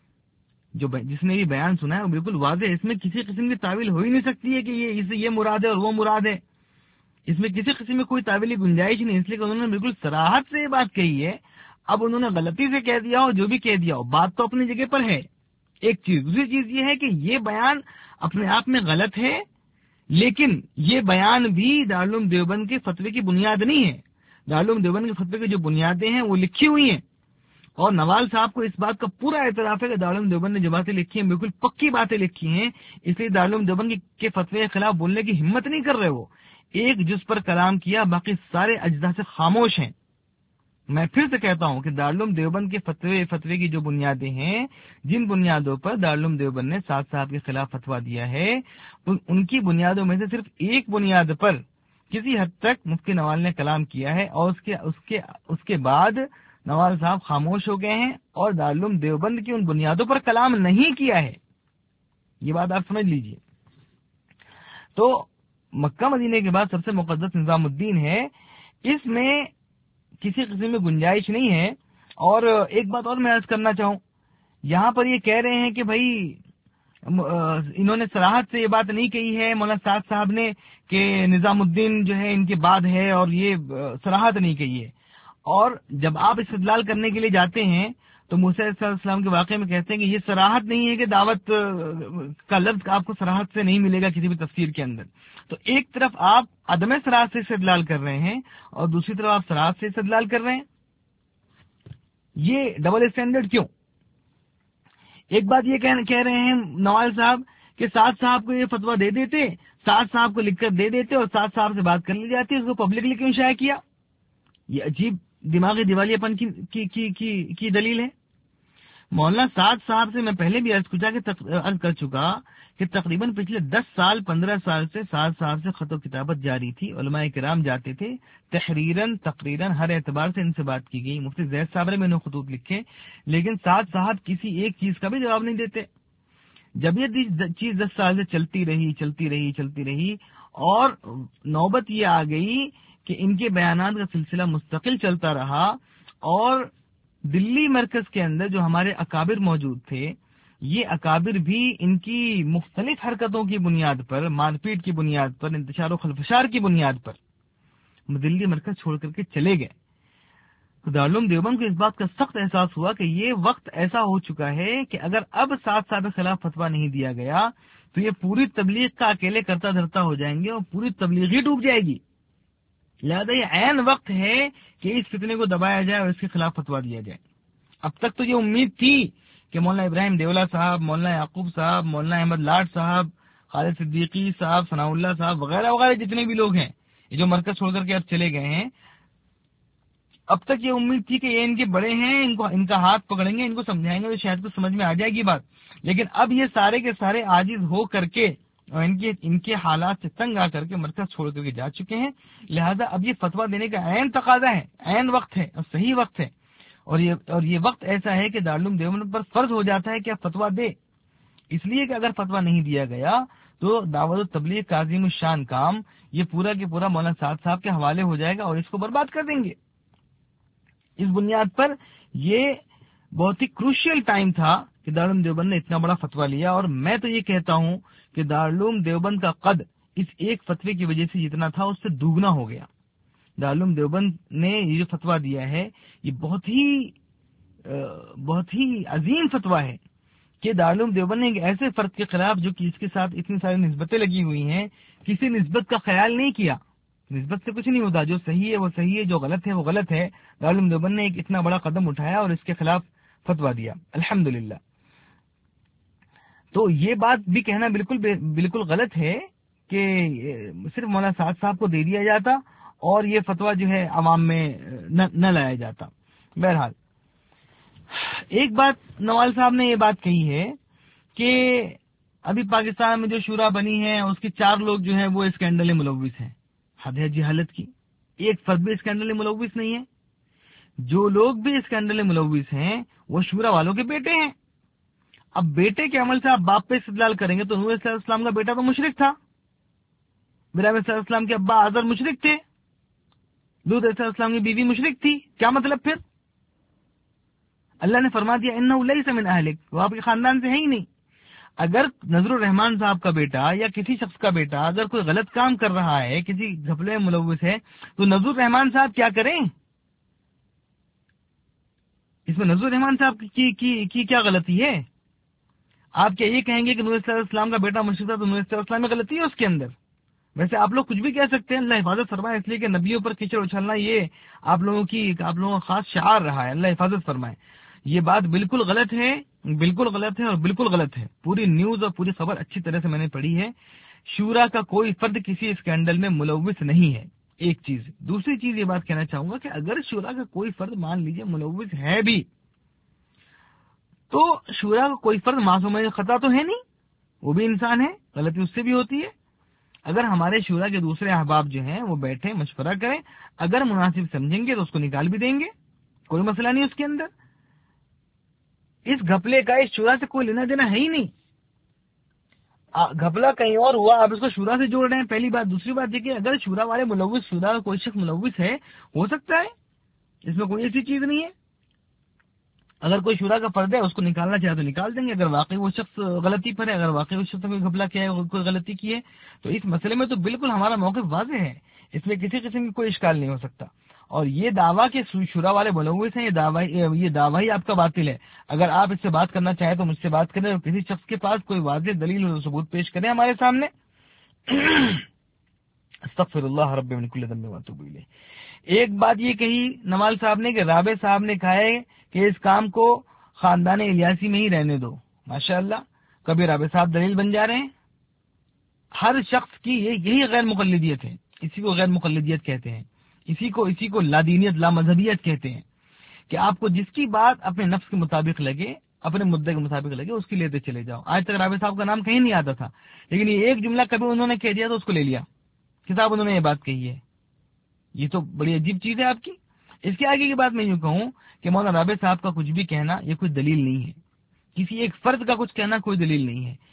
جس نے یہ بیان سنا ہے وہ بالکل واضح ہے، اس میں کسی قسم کی تعویل ہو ہی نہیں سکتی ہے کہ یہ مراد ہے اور وہ مراد ہے. اس میں کسی قسم میں کوئی تعویلی گنجائش نہیں، اس لیے کہ انہوں نے بالکل صراحت سے یہ بات کہی ہے. اب انہوں نے غلطی سے کہہ دیا ہو، جو بھی کہہ دیا ہو، بات تو اپنی جگہ پر ہے. ایک چیز، دوسری چیز یہ ہے کہ یہ بیان اپنے آپ میں غلط ہے، لیکن یہ بیان بھی دارالعلوم دیوبند کے فتوے کی بنیاد نہیں ہے. دارالعلوم دیوبند کے فتوے کی جو بنیادیں ہیں وہ لکھی ہوئی ہیں، اور نوال صاحب کو اس بات کا پورا اعتراف ہے کہ دارالعلوم دیوبند نے جو باتیں لکھی ہیں بالکل پکی باتیں لکھی ہیں. اس لیے دارالعلوم دیوبند کے فتوے کے خلاف بولنے کی ہمت نہیں کر رہے. وہ ایک جز پر کلام کیا، باقی سارے اجزاء سے خاموش ہیں. میں پھر سے کہتا ہوں کہ دارالعلوم دیوبند کے فتوے کی جو بنیادیں ہیں، جن بنیادوں پر دارالعلوم دیوبند نے سعد صاحب کے خلاف فتویٰ دیا ہے، ان کی بنیادوں میں سے صرف ایک بنیاد پر کسی حد تک مفتی نوال نے کلام کیا ہے، اور اس کے بعد نوال صاحب خاموش ہو گئے ہیں اور دارالعلوم دیوبند کی ان بنیادوں پر کلام نہیں کیا ہے. یہ بات آپ سمجھ لیجئے. تو مکہ مدینے کے بعد سب سے مقدس نظام الدین ہے، اس میں کسی قسم میں گنجائش نہیں ہے. اور ایک بات اور میں عرض کرنا چاہوں، یہاں پر یہ کہہ رہے ہیں کہ بھائی انہوں نے صراحت سے یہ بات نہیں کہی ہے مولانا سعد صاحب نے کہ نظام الدین جو ہے ان کے بعد ہے، اور یہ صراحت نہیں کہی ہے. اور جب آپ استدلال کرنے کے لیے جاتے ہیں تو موسیٰ علیہ السلام کے واقعے میں کہتے ہیں کہ یہ صراحت نہیں ہے کہ دعوت کا لفظ آپ کو صراحت سے نہیں ملے گا کسی بھی تفسیر کے اندر. تو ایک طرف آپ عدم صراحت سے استدلال کر رہے ہیں اور دوسری طرف آپ صراحت سے استدلال کر رہے ہیں. یہ ڈبل اسٹینڈرڈ کیوں؟ ایک بات یہ کہہ رہے ہیں نوال صاحب کہ سعد صاحب کو یہ فتویٰ دے دیتے، سعد صاحب کو لکھ کر دے دیتے اور سعد صاحب سے بات کر لی جاتی، اس کو پبلکلی کیوں شائع کیا؟ یہ عجیب دماغی دیوالیہ پن کی دلیل ہے. مولانا سعد صاحب سے میں پہلے بھی عرض کر چکا کہ تقریباً پچھلے 15 سال سے سعد صاحب سے خط و کتابت جاری تھی. علماء کرام جاتے تھے، تقریراً ہر اعتبار سے ان سے بات کی گئی. مفتی زید صاحب نے میں نے خطوط لکھے، لیکن سعد صاحب کسی ایک چیز کا بھی جواب نہیں دیتے. جب یہ چیز 10 سال سے چلتی رہی اور نوبت یہ آ گئی کہ ان کے بیانات کا سلسلہ مستقل چلتا رہا، اور دلی مرکز کے اندر جو ہمارے اکابر موجود تھے، یہ اکابر بھی ان کی مختلف حرکتوں کی بنیاد پر، مار پیٹ کی بنیاد پر، انتشار و خلفشار کی بنیاد پر دلی مرکز چھوڑ کر کے چلے گئے. تو دارالعلوم دیوبند کو اس بات کا سخت احساس ہوا کہ یہ وقت ایسا ہو چکا ہے کہ اگر اب سعد صاحب کے خلاف فتویٰ نہیں دیا گیا تو یہ پوری تبلیغ کا اکیلے کرتا دھرتا ہو جائیں گے اور پوری تبلیغ ہی ڈوب جائے گی. لہذا یہ عین وقت ہے کہ اس فتنے کو دبایا جائے اور اس کے خلاف فتویٰ دیا جائے. اب تک تو یہ امید تھی کہ مولانا ابراہیم دیولا صاحب، مولانا یعقوب صاحب، مولانا احمد لاڈ صاحب، خالد صدیقی صاحب، ثناء اللہ صاحب وغیرہ وغیرہ جتنے بھی لوگ ہیں یہ جو مرکز چھوڑ کر کے اب چلے گئے ہیں، اب تک یہ امید تھی کہ یہ ان کے بڑے ہیں، ان کا ہاتھ پکڑیں گے، ان کو سمجھائیں گے تو شاید کچھ سمجھ میں آ جائے گی بات. لیکن اب یہ سارے کے سارے عاجز ہو کر کے اور ان کے حالات سے تنگ آ کر کے مرکز چھوڑ کر کے جا چکے ہیں. لہذا اب یہ فتویٰ دینے کا عین تقاضا ہے، عین وقت ہے اور صحیح وقت ہے. اور یہ وقت ایسا ہے کہ دارالعلوم دیوبند پر فرض ہو جاتا ہے کہ اب فتویٰ دے، اس لیے کہ اگر فتویٰ نہیں دیا گیا تو دعوت و تبلیغ کا عظیم الشان کام یہ پورا کے پورا مولانا سعد صاحب کے حوالے ہو جائے گا اور اس کو برباد کر دیں گے. اس بنیاد پر یہ بہت ہی کروشل ٹائم تھا کہ دارالعلوم دیوبند نے اتنا بڑا فتویٰ لیا. اور میں تو یہ کہتا ہوں کہ دارالعلوم دیوبند کا قد اس ایک فتوے کی وجہ سے جتنا تھا اس سے دوگنا ہو گیا. دارالعلوم دیوبند نے یہ جو فتویٰ دیا ہے یہ بہت ہی عظیم فتویٰ ہے کہ دارالعلوم دیوبند نے ایک ایسے فرد کے خلاف جو کہ اس کے ساتھ اتنی ساری نسبتیں لگی ہوئی ہیں، کسی نسبت کا خیال نہیں کیا. نسبت سے کچھ نہیں ہوتا، جو صحیح ہے وہ صحیح ہے، جو غلط ہے وہ غلط ہے. دارالعلوم دیوبند نے ایک اتنا بڑا قدم اٹھایا اور اس کے خلاف فتویٰ دیا. الحمدللہ. تو یہ بات بھی کہنا بالکل غلط ہے کہ صرف مولانا سعد صاحب کو دے دیا جاتا اور یہ فتویٰ جو ہے عوام میں نہ لایا جاتا. بہرحال ایک بات نوال صاحب نے یہ بات کہی ہے کہ ابھی پاکستان میں جو شورا بنی ہے اس کے 4 لوگ جو ہیں وہ اسکینڈل میں ملوث ہیں. حد ہے جہالت کی، ایک فرد بھی اسکینڈل میں ملوث نہیں ہے. جو لوگ بھی اسکینڈل میں ملوث ہیں وہ شورا والوں کے بیٹے ہیں. اب بیٹے کے عمل سے آپ باپ پہ استدلال کریں گے تو نوح علیہ السلام کا بیٹا تو مشرک تھا، ابراہیم علیہ السلام کے ابا آزر مشرک تھے، لوط علیہ السلام کی بیوی مشرک تھی. کیا مطلب پھر؟ اللہ نے فرما دیا انہ لیس من اہلک، وہ آپ کے خاندان سے ہے ہی نہیں. اگر نذر الرحمان صاحب کا بیٹا یا کسی شخص کا بیٹا اگر کوئی غلط کام کر رہا ہے، کسی گھپلے میں ملوث ہے، تو نذر الرحمان صاحب کیا کریں؟ اس میں نذر الرحمان صاحب کی کیا غلطی ہے؟ آپ کیا یہ کہیں گے کہ نوح علیہ السلام کا بیٹا مشرک تھا تو نوح علیہ السلام میں غلطی ہے اس کے اندر؟ ویسے آپ لوگ کچھ بھی کہہ سکتے ہیں، اللہ حفاظت فرمائے، اس لیے کہ نبیوں پر کیچڑ اچھلنا یہ آپ لوگوں کا خاص شعار رہا ہے. اللہ حفاظت فرمائے. یہ بات بالکل غلط ہے اور بالکل غلط ہے. پوری نیوز اور پوری خبر اچھی طرح سے میں نے پڑھی ہے. شورا کا کوئی فرد کسی اسکینڈل میں ملوث نہیں ہے. ایک چیز. دوسری چیز یہ بات کہنا چاہوں گا کہ اگر شورا کا کوئی فرد مان لیجیے ملوث ہے بھی تو شورا کا کوئی فرد معصوم خطا تو ہے نہیں، وہ بھی انسان ہے، غلطی اس سے بھی ہوتی ہے. اگر ہمارے شورا کے دوسرے احباب جو ہیں وہ بیٹھے مشورہ کریں، اگر مناسب سمجھیں گے تو اس کو نکال بھی دیں گے، کوئی مسئلہ نہیں اس کے اندر. اس گھپلے کا اس شورا سے کوئی لینا دینا ہے ہی نہیں. گھپلا کہیں اور ہوا، آپ اس کو شورا سے جوڑ رہے ہیں، پہلی بات. دوسری بات یہ کہ اگر شورا والے ملوث، شورا کا کوئی شخص ملوث ہے، ہو سکتا ہے، اس میں کوئی ایسی چیز نہیں ہے. اگر کوئی شورا کا فرد ہے اس کو نکالنا چاہے تو نکال دیں گے، اگر واقعی وہ شخص غلطی پر ہے، اگر واقعی اس شخص نے کوئی گھپلا کیا ہے، کوئی غلطی کی ہے، تو اس مسئلے میں تو بالکل ہمارا موقف واضح ہے. اس میں کسی قسم کی کوئی اشکال نہیں ہو سکتا. اور یہ دعویٰ کہ شورا والے ملوث ہیں، یہ دعویٰ ہی آپ کا باطل ہے. اگر آپ اس سے بات کرنا چاہیں تو مجھ سے بات کریں اور کسی شخص کے پاس کوئی واضح دلیل اور ثبوت پیش کریں ہمارے سامنے. استغفر اللہ رب من کل ذنب واتوب الیہ. ایک بات یہ کہی نوال صاحب نے کہ رابع صاحب نے کہا ہے کہ اس کام کو خاندان الیاسی میں ہی رہنے دو. ماشاءاللہ، کبھی رابع صاحب دلیل بن جا رہے ہیں. ہر شخص کی یہی غیر مقلدیت ہے، اسی کو غیر مقلدیت کہتے ہیں، اسی کو لادینیت، لامذہبیت کہتے ہیں کہ آپ کو جس کی بات اپنے نفس کے مطابق لگے، اپنے مدعے کے مطابق لگے، اس کی لیتے چلے جاؤ. آج تک رابع صاحب کا نام کہیں نہیں آتا تھا، لیکن یہ ایک جملہ کبھی انہوں نے کہہ دیا تو اس کو لے لیا کہ صاحب انہوں نے یہ بات کہی ہے. یہ تو بڑی عجیب چیز ہے آپ کی. اس کے آگے کی بات میں یوں کہوں کہ مولانا رابع صاحب کا کچھ بھی کہنا یہ کوئی دلیل نہیں ہے. کسی ایک فرد کا کچھ کہنا کوئی دلیل نہیں ہے.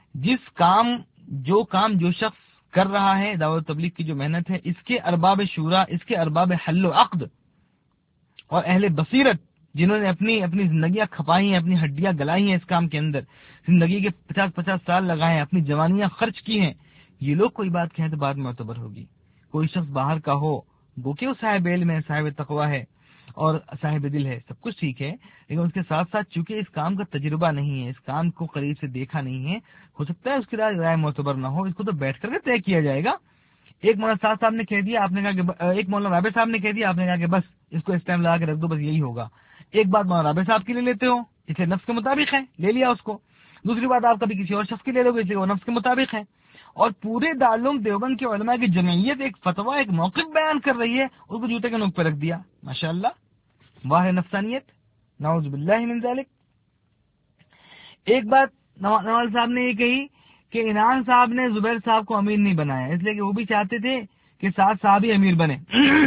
جو کام جو شخص کر رہا ہے، دعوت تبلیغ کی جو محنت ہے، اس کے ارباب شورا، اس کے ارباب حل و عقد اور اہل بصیرت جنہوں نے اپنی زندگیاں کھپائی ہیں، اپنی ہڈیاں گلائی ہیں اس کام کے اندر، زندگی کے 50 سال لگائے ہیں، اپنی جوانیاں خرچ کی ہیں، یہ لوگ کوئی بات کہیں تو بات معتبر ہوگی. کوئی شخص باہر کا ہو، وہ کہ وہ صاحب علم ہے، صاحب تقویٰ ہے اور صاحب دل ہے، سب کچھ ٹھیک ہے، لیکن اس کے ساتھ ساتھ چونکہ اس کام کا تجربہ نہیں ہے، اس کام کو قریب سے دیکھا نہیں ہے، ہو سکتا ہے اس کی رائے معتبر نہ ہو. اس کو تو بیٹھ کر کے طے کیا جائے گا. ایک مولانا سعد صاحب نے کہہ دیا، آپ نے کہا کہ ایک مولانا رابع صاحب نے کہہ دیا، آپ نے کہا کہ بس اس کو اس ٹائم لگا کے رکھ دو، بس یہی ہوگا. ایک بات مولانا رابع صاحب کے لیے لیتے ہو، اس لیے نفس کے مطابق ہے، لے لیا اس کو. دوسری بات آپ کبھی کسی اور شخص کی لے لو گے، اس لیے وہ نفس کے مطابق ہے. اور پورے دارالعلوم دیوبند کے علماء کی جمعیت ایک فتویٰ، ایک موقف بیان کر رہی ہے، اس کو جوتے کے نوک پہ رکھ دیا. ماشاءاللہ، واہ نفسانیت، نعوذ باللہ من ذالک. ایک بات نوال صاحب نے یہ کہی کہ انعام صاحب نے زبیر صاحب کو امیر نہیں بنایا، اس لیے کہ وہ بھی چاہتے تھے کہ سعد صاحب ہی امیر بنے.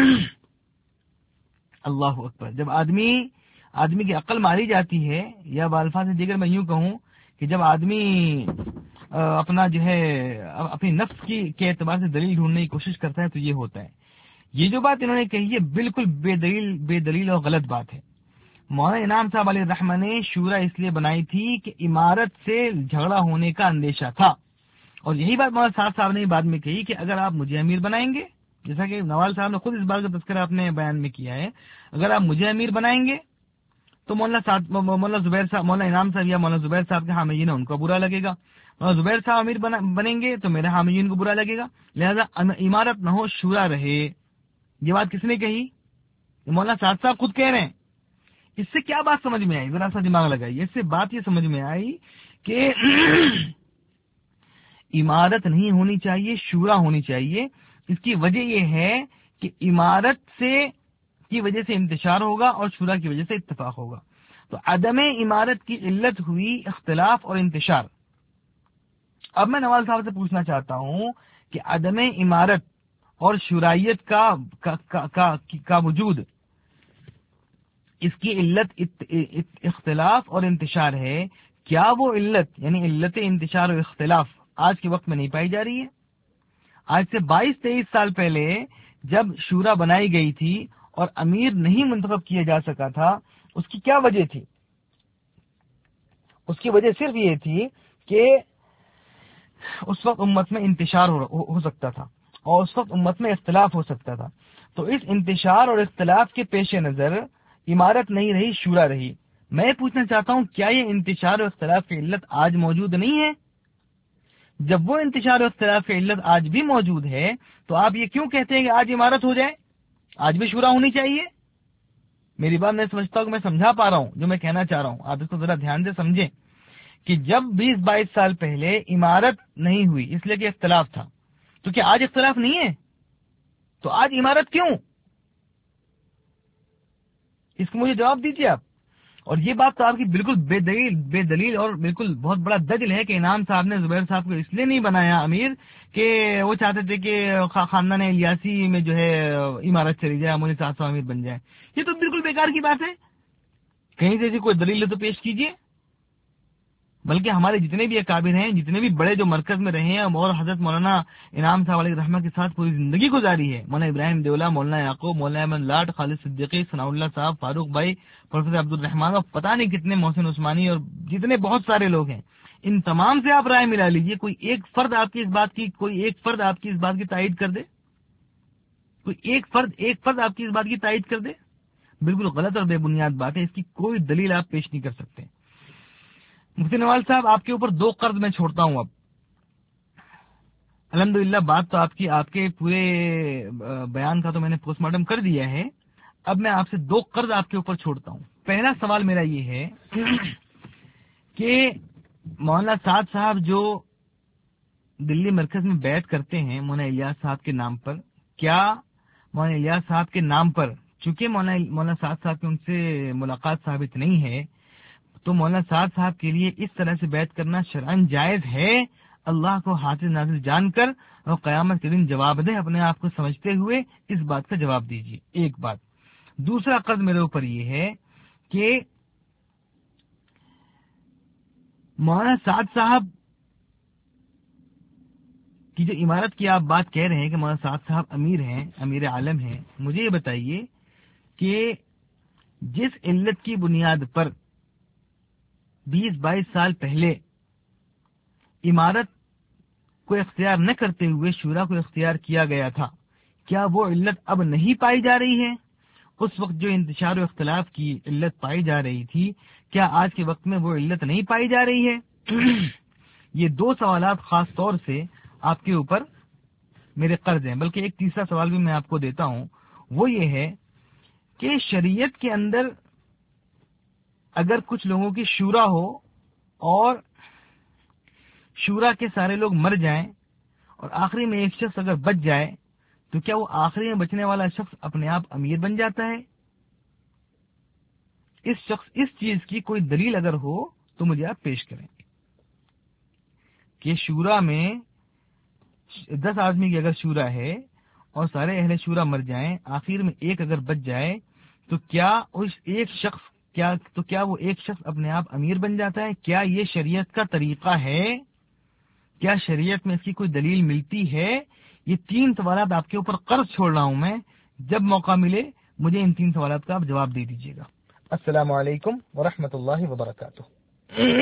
اللہ اکبر. جب آدمی کی عقل ماری جاتی ہے، یا بالفاظ دیگر میں یوں کہوں کہ جب آدمی اپنا جو ہے اپنی نفس کے اعتبار سے دلیل ڈھونڈنے کی کوشش کرتا ہے تو یہ ہوتا ہے. یہ جو بات انہوں نے کہی ہے بالکل بے دلیل اور غلط بات ہے. مولانا انعام صاحب علیہ الرحمہ نے شورا اس لیے بنائی تھی کہ عمارت سے جھگڑا ہونے کا اندیشہ تھا، اور یہی بات مولانا سعد صاحب نے بعد میں کہی کہ اگر آپ مجھے امیر بنائیں گے، جیسا کہ نوال صاحب نے خود اس بات کا تذکرہ اپنے بیان میں کیا ہے، اگر آپ مجھے امیر بنائیں گے تو مولانا انعام صاحب یا مولانا زبیر صاحب کے حامیین ان کو برا لگے گا. مولانا زبیر صاحب امیر بنیں گے تو میرے حامیین کو برا لگے گا. لہذا عمارت نہ ہو، شورا رہے. یہ بات کس نے کہی؟ مولانا سعد صاحب خود کہہ رہے ہیں. اس سے کیا بات سمجھ میں آئی؟ ذرا سا دماغ لگائیے. اس سے بات یہ سمجھ میں آئی کہ امارت نہیں ہونی چاہیے، شورا ہونی چاہیے. اس کی وجہ یہ ہے کہ امارت کی وجہ سے انتشار ہوگا اور شورا کی وجہ سے اتفاق ہوگا. تو عدم امارت کی علت ہوئی اختلاف اور انتشار. اب میں نواز صاحب سے پوچھنا چاہتا ہوں کہ عدم امارت اور شورائیت کا وجود، اس کی علت اختلاف اور انتشار ہے. کیا وہ علت یعنی علت انتشار اور اختلاف آج کے وقت میں نہیں پائی جا رہی ہے؟ آج سے 22-23 سال پہلے جب شورا بنائی گئی تھی اور امیر نہیں منتخب کیا جا سکا تھا، اس کی کیا وجہ تھی؟ اس کی وجہ صرف یہ تھی کہ اس وقت امت میں انتشار ہو سکتا تھا اور اس وقت امت میں اختلاف ہو سکتا تھا. تو اس انتشار اور اختلاف کے پیش نظر امارت نہیں رہی، شورا رہی. میں پوچھنا چاہتا ہوں، کیا یہ انتشار اور اختلاف کی علت آج موجود نہیں ہے؟ جب وہ انتشار اور اختلاف کی علت آج بھی موجود ہے تو آپ یہ کیوں کہتے ہیں کہ آج امارت ہو جائے، آج بھی شورا ہونی چاہیے؟ میری بات میں سمجھتا ہوں کہ میں سمجھا پا رہا ہوں جو میں کہنا چاہ رہا ہوں. آپ اس کو ذرا دھیان سے سمجھیں کہ جب 20-22 سال پہلے عمارت نہیں ہوئی اس لیے کہ اختلاف تھا، تو کیا آج اختلاف نہیں ہے؟ تو آج عمارت کیوں؟ اس کو مجھے جواب دیجیے آپ. اور یہ بات تو آپ کی بالکل بے دلیل اور بالکل بہت بڑا دجل ہے کہ انعام صاحب نے زبیر صاحب کو اس لیے نہیں بنایا امیر کہ وہ چاہتے تھے کہ خاندان الیاسی میں جو ہے عمارت چلی جائے، مجھے 700 امیر بن جائے. یہ تو بالکل بیکار کی بات ہے. کہیں سے کوئی دلیل تو پیش کیجیے. بلکہ ہمارے جتنے بھی اکابر ہیں، جتنے بھی بڑے جو مرکز میں رہے ہیں اور حضرت مولانا انعام صاحب علیہ الرحمہ کے ساتھ پوری زندگی گزاری ہے، مولانا ابراہیم دیولا، مولانا یعقوب، مولانا احمد لاٹ، خالد صدیقی، ثناء اللہ صاحب، فاروق بھائی، پروفیسر عبد الرحمان اور پتہ نہیں کتنے محسن عثمانی اور جتنے بہت سارے لوگ ہیں، ان تمام سے آپ رائے ملا لیجیے. کوئی ایک فرد آپ کی اس بات کی تائید کر دے. کوئی ایک فرد آپ کی اس بات کی تائید کر دے. بالکل غلط اور بے بنیاد بات ہے. اس کی کوئی دلیل آپ پیش نہیں کر سکتے. مفتی نواز صاحب، آپ کے اوپر 2 قرض میں چھوڑتا ہوں. اب الحمدللہ بات تو آپ کے پورے بیان کا تو میں نے پوسٹ مارٹم کر دیا ہے. اب میں آپ سے 2 قرض آپ کے اوپر چھوڑتا ہوں. پہلا سوال میرا یہ ہے کہ مولانا سعد صاحب جو دلی مرکز میں بیعت کرتے ہیں مولانا الیاس صاحب کے نام پر، کیا مولانا الیاس صاحب کے نام پر، چونکہ مولانا سعد صاحب کی ان سے ملاقات ثابت نہیں ہے، تو مولانا سعد صاحب کے لیے اس طرح سے بیعت کرنا شرعاً جائز ہے؟ اللہ کو حاضر ناظر جان کر اور قیامت کے دن جواب دے اپنے آپ کو سمجھتے ہوئے اس بات کا جواب دیجیے. ایک بات. دوسرا قرض میرے اوپر یہ ہے کہ مولانا سعد صاحب کی جو عمارت کی آپ بات کہہ رہے ہیں کہ مولانا سعد صاحب امیر ہیں، امیر عالم ہیں، مجھے یہ بتائیے کہ جس علت کی بنیاد پر 20-22 سال پہلے عمارت کو اختیار نہ کرتے ہوئے شورا کو اختیار کیا گیا تھا، کیا وہ علت اب نہیں پائی جا رہی ہے؟ اس وقت جو انتشار و اختلاف کی علت پائی جا رہی تھی، کیا آج کے وقت میں وہ علت نہیں پائی جا رہی ہے؟ یہ 2 سوالات خاص طور سے آپ کے اوپر میرے قرض ہیں. بلکہ ایک تیسرا سوال بھی میں آپ کو دیتا ہوں، وہ یہ ہے کہ شریعت کے اندر اگر کچھ لوگوں کی شورا ہو اور شورا کے سارے لوگ مر جائیں اور آخری میں ایک شخص اگر بچ جائے، تو کیا وہ آخری میں بچنے والا شخص اپنے آپ امیر بن جاتا ہے؟ اس چیز کی کوئی دلیل اگر ہو تو مجھے آپ پیش کریں کہ شورا میں 10 آدمی کی اگر شورا ہے اور سارے اہل شورا مر جائیں، آخر میں ایک اگر بچ جائے، تو کیا وہ ایک شخص اپنے آپ امیر بن جاتا ہے؟ کیا یہ شریعت کا طریقہ ہے؟ کیا شریعت میں اس کی کوئی دلیل ملتی ہے؟ یہ 3 سوالات آپ کے اوپر قرض چھوڑ رہا ہوں میں. جب موقع ملے مجھے ان 3 سوالات کا آپ جواب دے دیجیے گا. السلام علیکم ورحمۃ اللہ وبرکاتہ.